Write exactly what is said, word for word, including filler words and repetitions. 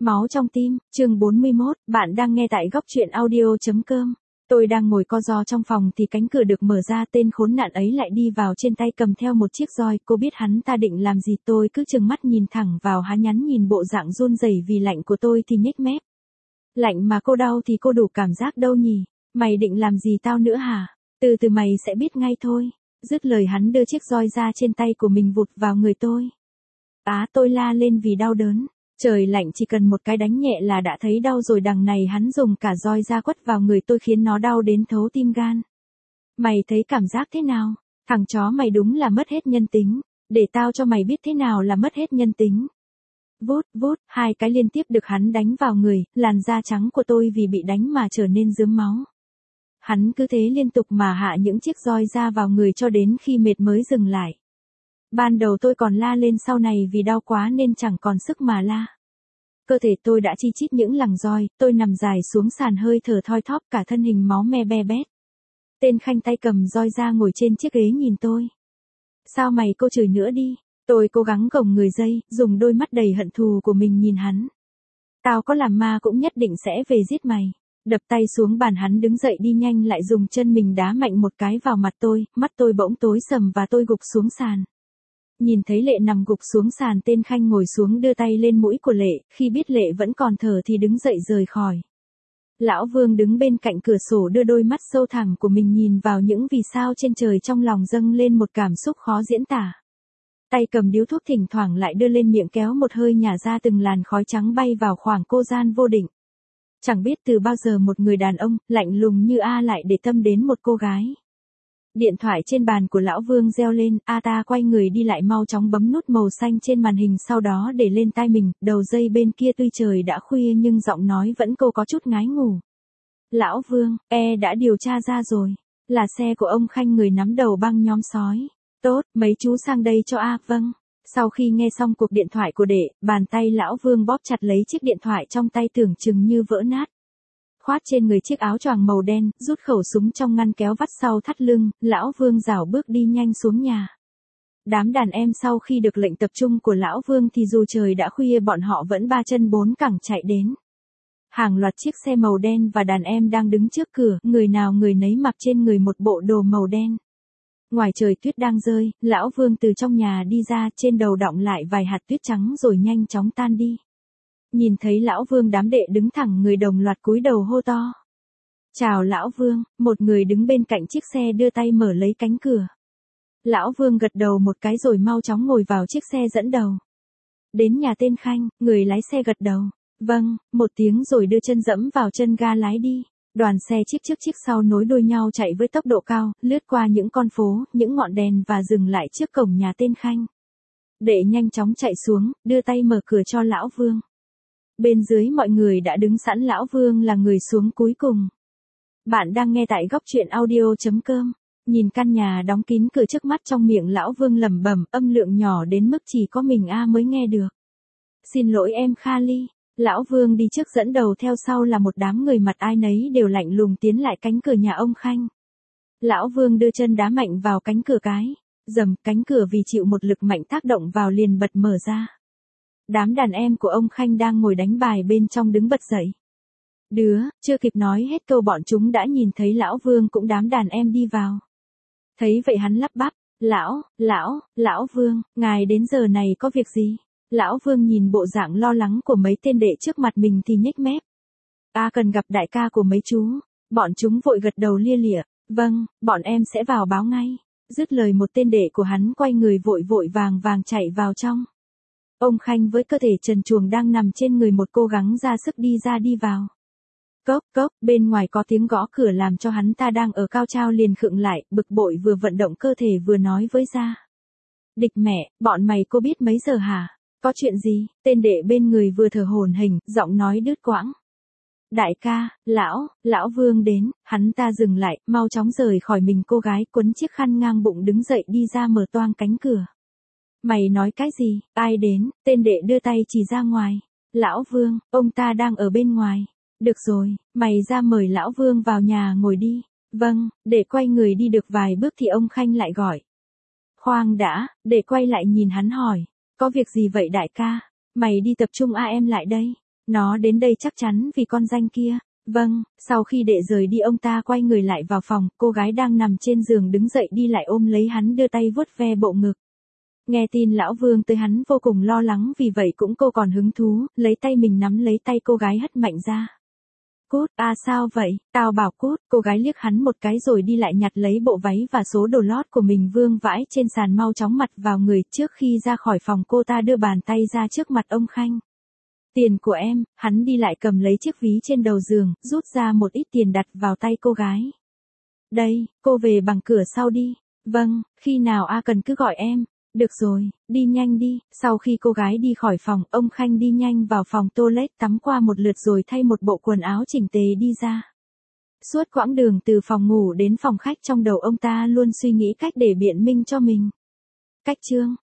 Máu trong tim, chương bốn mươi mốt, bạn đang nghe tại góc truyện audio.com. Tôi đang ngồi co ro trong phòng thì cánh cửa được mở ra, tên khốn nạn ấy lại đi vào, trên tay cầm theo một chiếc roi. Cô biết hắn ta định làm gì, tôi cứ trừng mắt nhìn thẳng vào hắn, nhắn nhìn bộ dạng run rẩy vì lạnh của tôi thì nhếch mép. Lạnh mà cô đau thì cô đủ cảm giác đâu nhỉ? Mày định làm gì tao nữa hả? Từ từ mày sẽ biết ngay thôi. Dứt lời hắn đưa chiếc roi ra trên tay của mình vụt vào người tôi. Á, tôi la lên vì đau đớn. Trời lạnh, chỉ cần một cái đánh nhẹ là đã thấy đau rồi, đằng này hắn dùng cả roi ra quất vào người tôi khiến nó đau đến thấu tim gan. Mày thấy cảm giác thế nào? Thằng chó mày đúng là mất hết nhân tính. Để tao cho mày biết thế nào là mất hết nhân tính. Vút, vút, hai cái liên tiếp được hắn đánh vào người, làn da trắng của tôi vì bị đánh mà trở nên rướm máu. Hắn cứ thế liên tục mà hạ những chiếc roi ra vào người cho đến khi mệt mới dừng lại. Ban đầu tôi còn la lên, sau này vì đau quá nên chẳng còn sức mà la. Cơ thể tôi đã chi chít những lằng roi, tôi nằm dài xuống sàn hơi thở thoi thóp, cả thân hình máu me be bét. Tên Khanh tay cầm roi ra ngồi trên chiếc ghế nhìn tôi. Sao mày cô chửi nữa đi? Tôi cố gắng gồng người dậy, dùng đôi mắt đầy hận thù của mình nhìn hắn. Tao có làm ma cũng nhất định sẽ về giết mày. Đập tay xuống bàn, hắn đứng dậy đi nhanh, lại dùng chân mình đá mạnh một cái vào mặt tôi, mắt tôi bỗng tối sầm và tôi gục xuống sàn. Nhìn thấy Lệ nằm gục xuống sàn, tên Khanh ngồi xuống đưa tay lên mũi của Lệ, khi biết Lệ vẫn còn thở thì đứng dậy rời khỏi. Lão Vương đứng bên cạnh cửa sổ đưa đôi mắt sâu thẳm của mình nhìn vào những vì sao trên trời, trong lòng dâng lên một cảm xúc khó diễn tả. Tay cầm điếu thuốc thỉnh thoảng lại đưa lên miệng kéo một hơi, nhả ra từng làn khói trắng bay vào khoảng không gian vô định. Chẳng biết từ bao giờ một người đàn ông, lạnh lùng như A lại để tâm đến một cô gái. Điện thoại trên bàn của lão Vương reo lên, A ta quay người đi lại, mau chóng bấm nút màu xanh trên màn hình, sau đó để lên tai mình. Đầu dây bên kia tuy trời đã khuya nhưng giọng nói vẫn cô có chút ngái ngủ. Lão Vương, e đã điều tra ra rồi. Là xe của ông Khanh, người nắm đầu băng nhóm sói. Tốt, mấy chú sang đây cho A. Vâng. Sau khi nghe xong cuộc điện thoại của Đệ, bàn tay lão Vương bóp chặt lấy chiếc điện thoại trong tay, tưởng chừng như vỡ nát. Khoát trên người chiếc áo choàng màu đen, rút khẩu súng trong ngăn kéo vắt sau thắt lưng, lão Vương rảo bước đi nhanh xuống nhà. Đám đàn em sau khi được lệnh tập trung của lão Vương thì dù trời đã khuya bọn họ vẫn ba chân bốn cẳng chạy đến. Hàng loạt chiếc xe màu đen và đàn em đang đứng trước cửa, người nào người nấy mặc trên người một bộ đồ màu đen. Ngoài trời tuyết đang rơi, lão Vương từ trong nhà đi ra, trên đầu đọng lại vài hạt tuyết trắng rồi nhanh chóng tan đi. Nhìn thấy lão Vương, đám Đệ đứng thẳng người đồng loạt cúi đầu hô to. Chào lão Vương, một người đứng bên cạnh chiếc xe đưa tay mở lấy cánh cửa. Lão Vương gật đầu một cái rồi mau chóng ngồi vào chiếc xe dẫn đầu. Đến nhà tên Khanh, người lái xe gật đầu. Vâng, một tiếng rồi đưa chân dẫm vào chân ga lái đi. Đoàn xe chiếc trước chiếc sau nối đuôi nhau chạy với tốc độ cao, lướt qua những con phố, những ngọn đèn và dừng lại trước cổng nhà tên Khanh. Đệ nhanh chóng chạy xuống, đưa tay mở cửa cho lão Vương. Bên dưới mọi người đã đứng sẵn, lão Vương là người xuống cuối cùng. Bạn đang nghe tại góc truyện audio.com. Nhìn căn nhà đóng kín cửa trước mắt, trong miệng lão Vương lẩm bẩm, âm lượng nhỏ đến mức chỉ có mình A mới nghe được. Xin lỗi em Kali. Lão Vương đi trước dẫn đầu, theo sau là một đám người mặt ai nấy đều lạnh lùng tiến lại cánh cửa nhà ông Khanh. Lão Vương đưa chân đá mạnh vào cánh cửa, cái rầm, cánh cửa vì chịu một lực mạnh tác động vào liền bật mở ra. Đám đàn em của ông Khanh đang ngồi đánh bài bên trong đứng bật dậy. Đứa, chưa kịp nói hết câu bọn chúng đã nhìn thấy lão Vương cũng đám đàn em đi vào. Thấy vậy hắn lắp bắp, lão, lão, lão Vương, ngài đến giờ này có việc gì? Lão Vương nhìn bộ dạng lo lắng của mấy tên Đệ trước mặt mình thì nhếch mép. A cần gặp đại ca của mấy chú. Bọn chúng vội gật đầu lia lịa. Vâng, bọn em sẽ vào báo ngay. Dứt lời một tên Đệ của hắn quay người vội vội vàng vàng chạy vào trong. Ông Khanh với cơ thể trần truồng đang nằm trên người một cô gắng ra sức đi ra đi vào. Cốc cốc, bên ngoài có tiếng gõ cửa làm cho hắn ta đang ở cao trao liền khựng lại, bực bội vừa vận động cơ thể vừa nói với ra. Địch mẹ, bọn mày cô biết mấy giờ hả? Có chuyện gì? Tên Đệ bên người vừa thở hổn hển, giọng nói đứt quãng. Đại ca, lão, lão Vương đến. Hắn ta dừng lại, mau chóng rời khỏi mình cô gái, quấn chiếc khăn ngang bụng đứng dậy đi ra mở toang cánh cửa. Mày nói cái gì? Ai đến? Tên Đệ đưa tay chỉ ra ngoài. Lão Vương, ông ta đang ở bên ngoài. Được rồi, mày ra mời lão Vương vào nhà ngồi đi. Vâng, Để quay người đi được vài bước thì ông Khanh lại gọi. Khoan đã, Để quay lại nhìn hắn hỏi. Có việc gì vậy đại ca? Mày đi tập trung A em lại đây. Nó đến đây chắc chắn vì con danh kia. Vâng, sau khi đệ rời đi ông ta quay người lại vào phòng, cô gái đang nằm trên giường đứng dậy đi lại ôm lấy hắn đưa tay vuốt ve bộ ngực. Nghe tin lão Vương tới hắn vô cùng lo lắng vì vậy cũng cô còn hứng thú, lấy tay mình nắm lấy tay cô gái hất mạnh ra. Cút, à sao vậy, tao bảo cút, cô gái liếc hắn một cái rồi đi lại nhặt lấy bộ váy và số đồ lót của mình vương vãi trên sàn mau chóng mặt vào người trước khi ra khỏi phòng cô ta đưa bàn tay ra trước mặt ông Khanh. Tiền của em, hắn đi lại cầm lấy chiếc ví trên đầu giường, rút ra một ít tiền đặt vào tay cô gái. Đây, cô về bằng cửa sau đi. Vâng, khi nào A cần cứ gọi em. Được rồi, đi nhanh đi. Sau khi cô gái đi khỏi phòng, ông Khanh đi nhanh vào phòng toilet tắm qua một lượt rồi thay một bộ quần áo chỉnh tề đi ra. Suốt quãng đường từ phòng ngủ đến phòng khách trong đầu ông ta luôn suy nghĩ cách để biện minh cho mình. Cách chương